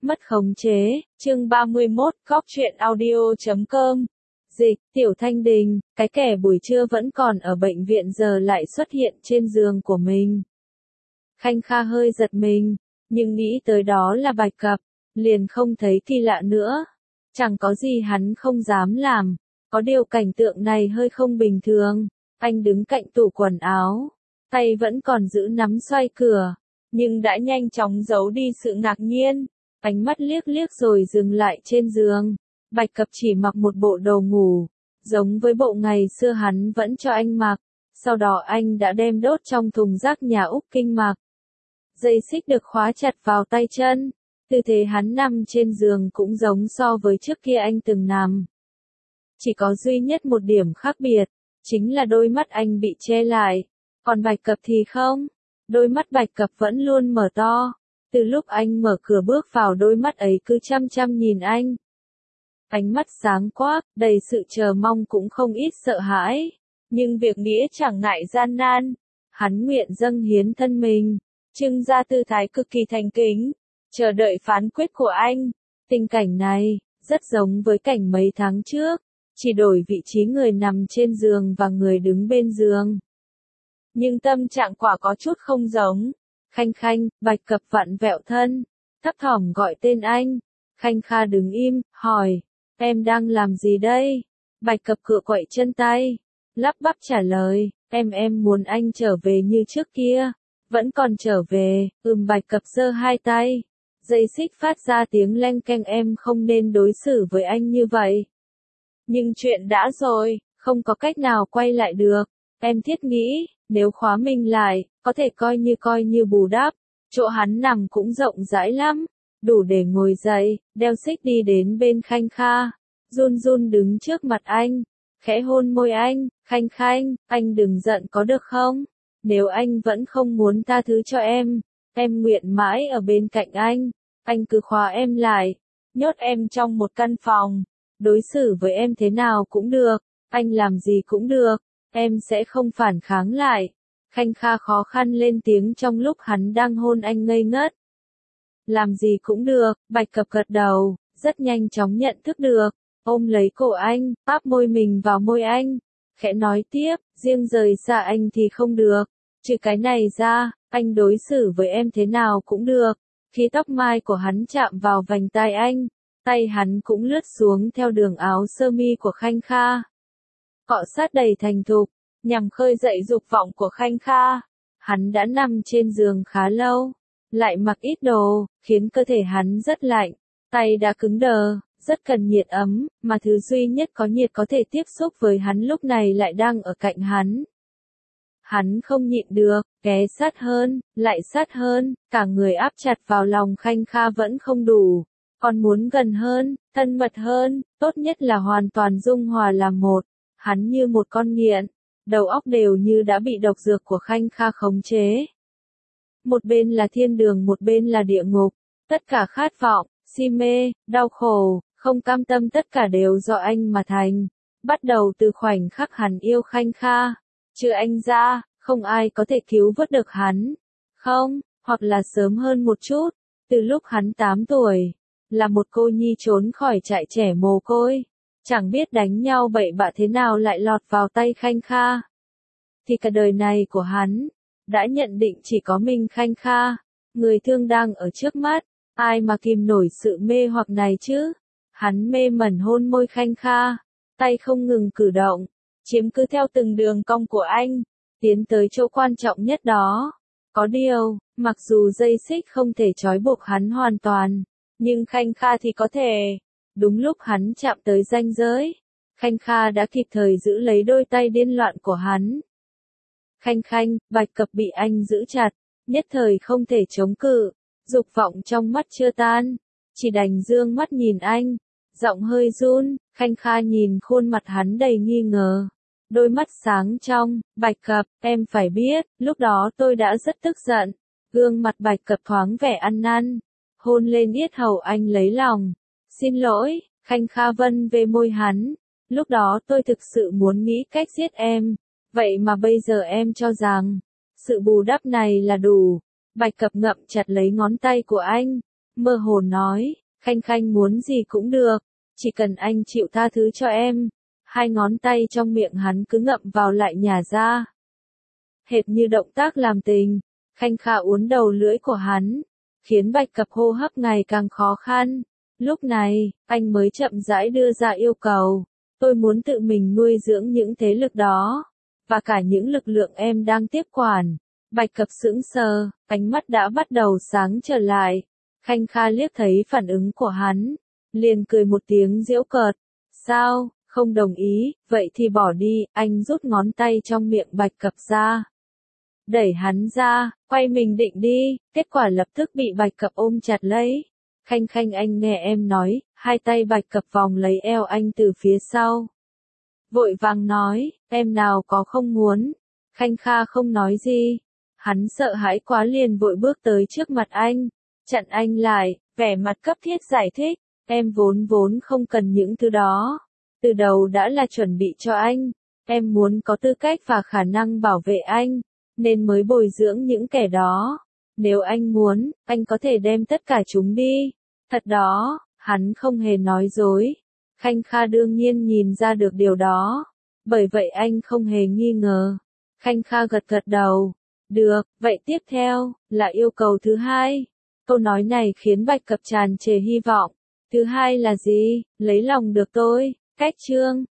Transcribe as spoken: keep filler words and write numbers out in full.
Mất khống chế, chương ba mươi mốt, góc truyện audio chấm com. Dịch, Tiểu Thanh Đình, cái kẻ buổi trưa vẫn còn ở bệnh viện giờ lại xuất hiện trên giường của mình. Khanh Kha hơi giật mình, nhưng nghĩ tới đó là Bạch Cập, liền không thấy kỳ lạ nữa. Chẳng có gì hắn không dám làm, có điều cảnh tượng này hơi không bình thường. Anh đứng cạnh tủ quần áo, tay vẫn còn giữ nắm xoay cửa, nhưng đã nhanh chóng giấu đi sự ngạc nhiên. Ánh mắt liếc liếc rồi dừng lại trên giường. Bạch Cập chỉ mặc một bộ đồ ngủ, giống với bộ ngày xưa hắn vẫn cho anh mặc. Sau đó anh đã đem đốt trong thùng rác nhà Úc Kinh mặc. Dây xích được khóa chặt vào tay chân. Tư thế hắn nằm trên giường cũng giống so với trước kia anh từng nằm. Chỉ có duy nhất một điểm khác biệt, chính là đôi mắt anh bị che lại. Còn Bạch Cập thì không. Đôi mắt Bạch Cập vẫn luôn mở to. Từ lúc anh mở cửa bước vào, đôi mắt ấy cứ chăm chăm nhìn anh. Ánh mắt sáng quắc, đầy sự chờ mong cũng không ít sợ hãi. Nhưng việc nghĩa chẳng ngại gian nan. Hắn nguyện dâng hiến thân mình, trưng ra tư thái cực kỳ thành kính, chờ đợi phán quyết của anh. Tình cảnh này, rất giống với cảnh mấy tháng trước, chỉ đổi vị trí người nằm trên giường và người đứng bên giường. Nhưng tâm trạng quả có chút không giống. Khanh Khanh, Bạch Cập vặn vẹo thân, thấp thỏm gọi tên anh. Khanh Kha đứng im, hỏi, em đang làm gì đây? Bạch Cập cựa quậy chân tay, lắp bắp trả lời, em em muốn anh trở về như trước kia. Vẫn còn trở về, ừm. Bạch Cập giơ hai tay, dây xích phát ra tiếng leng keng. Em không nên đối xử với anh như vậy. Nhưng chuyện đã rồi, không có cách nào quay lại được. Em thiết nghĩ, nếu khóa mình lại, có thể coi như coi như bù đắp. Chỗ hắn nằm cũng rộng rãi lắm, đủ để ngồi dậy, đeo xích đi đến bên Khanh Kha. Run run đứng trước mặt anh, khẽ hôn môi anh. Khanh Khanh, anh đừng giận có được không? Nếu anh vẫn không muốn tha thứ cho em, em nguyện mãi ở bên cạnh anh. Anh cứ khóa em lại, nhốt em trong một căn phòng, đối xử với em thế nào cũng được, anh làm gì cũng được, em sẽ không phản kháng lại. Khanh Kha khó khăn lên tiếng trong lúc hắn đang hôn anh ngây ngất. Làm gì cũng được. Bạch Cập gật đầu, rất nhanh chóng nhận thức được, ôm lấy cổ anh, áp môi mình vào môi anh, khẽ nói tiếp, riêng rời xa anh thì không được, trừ cái này ra, anh đối xử với em thế nào cũng được. Khi tóc mai của hắn chạm vào vành tai anh, tay hắn cũng lướt xuống theo đường áo sơ mi của Khanh Kha, cọ sát đầy thành thục, nhằm khơi dậy dục vọng của Khanh Kha. Hắn đã nằm trên giường khá lâu, lại mặc ít đồ, khiến cơ thể hắn rất lạnh, tay đã cứng đờ, rất cần nhiệt ấm, mà thứ duy nhất có nhiệt có thể tiếp xúc với hắn lúc này lại đang ở cạnh hắn. Hắn không nhịn được, ghé sát hơn, lại sát hơn, cả người áp chặt vào lòng Khanh Kha vẫn không đủ, còn muốn gần hơn, thân mật hơn, tốt nhất là hoàn toàn dung hòa làm một. Hắn như một con nghiện, đầu óc đều như đã bị độc dược của Khanh Kha khống chế. Một bên là thiên đường, một bên là địa ngục, tất cả khát vọng, si mê, đau khổ, không cam tâm tất cả đều do anh mà thành. Bắt đầu từ khoảnh khắc hắn yêu Khanh Kha, trừ anh ra, không ai có thể cứu vớt được hắn. Không, hoặc là sớm hơn một chút, từ lúc hắn tám tuổi, là một cô nhi trốn khỏi trại trẻ mồ côi, chẳng biết đánh nhau bậy bạ thế nào lại lọt vào tay Khanh Kha. Thì cả đời này của hắn, đã nhận định chỉ có mình Khanh Kha, người thương đang ở trước mắt, ai mà kìm nổi sự mê hoặc này chứ. Hắn mê mẩn hôn môi Khanh Kha, tay không ngừng cử động, chiếm cứ theo từng đường cong của anh, tiến tới chỗ quan trọng nhất đó. Có điều, mặc dù dây xích không thể trói buộc hắn hoàn toàn, nhưng Khanh Kha thì có thể. Đúng lúc hắn chạm tới ranh giới, Khanh Kha đã kịp thời giữ lấy đôi tay điên loạn của hắn. Khanh Khanh, Bạch Cập bị anh giữ chặt, nhất thời không thể chống cự, dục vọng trong mắt chưa tan, chỉ đành dương mắt nhìn anh, giọng hơi run. Khanh Kha nhìn khuôn mặt hắn đầy nghi ngờ, đôi mắt sáng trong. Bạch Cập, em phải biết, lúc đó tôi đã rất tức giận. Gương mặt Bạch Cập thoáng vẻ ăn năn, hôn lên yết hầu anh lấy lòng. Xin lỗi. Khanh Kha vân về môi hắn, lúc đó tôi thực sự muốn nghĩ cách giết em, vậy mà bây giờ em cho rằng sự bù đắp này là đủ. Bạch Cập ngậm chặt lấy ngón tay của anh, mơ hồ nói, Khanh Khanh muốn gì cũng được, chỉ cần anh chịu tha thứ cho em. Hai ngón tay trong miệng hắn cứ ngậm vào lại nhả ra. Hệt như động tác làm tình, Khanh Kha uốn đầu lưỡi của hắn, khiến Bạch Cập hô hấp ngày càng khó khăn. Lúc này, anh mới chậm rãi đưa ra yêu cầu, tôi muốn tự mình nuôi dưỡng những thế lực đó, và cả những lực lượng em đang tiếp quản. Bạch Cập sững sờ, ánh mắt đã bắt đầu sáng trở lại. Khanh Kha liếc thấy phản ứng của hắn, liền cười một tiếng giễu cợt. Sao, không đồng ý, vậy thì bỏ đi, anh rút ngón tay trong miệng Bạch Cập ra. Đẩy hắn ra, quay mình định đi, kết quả lập tức bị Bạch Cập ôm chặt lấy. Khanh Khanh anh nghe em nói, hai tay Bạch Cập vòng lấy eo anh từ phía sau. Vội vàng nói, em nào có không muốn. Khanh Kha không nói gì. Hắn sợ hãi quá liền vội bước tới trước mặt anh, chặn anh lại, vẻ mặt cấp thiết giải thích, em vốn vốn không cần những thứ đó. Từ đầu đã là chuẩn bị cho anh, em muốn có tư cách và khả năng bảo vệ anh, nên mới bồi dưỡng những kẻ đó. Nếu anh muốn, anh có thể đem tất cả chúng đi. Thật đó, hắn không hề nói dối. Khanh Kha đương nhiên nhìn ra được điều đó. Bởi vậy anh không hề nghi ngờ. Khanh Kha gật gật đầu. Được, vậy tiếp theo, là yêu cầu thứ hai. Câu nói này khiến Bạch Cập tràn trề hy vọng. Thứ hai là gì? Lấy lòng được tôi. Cách chương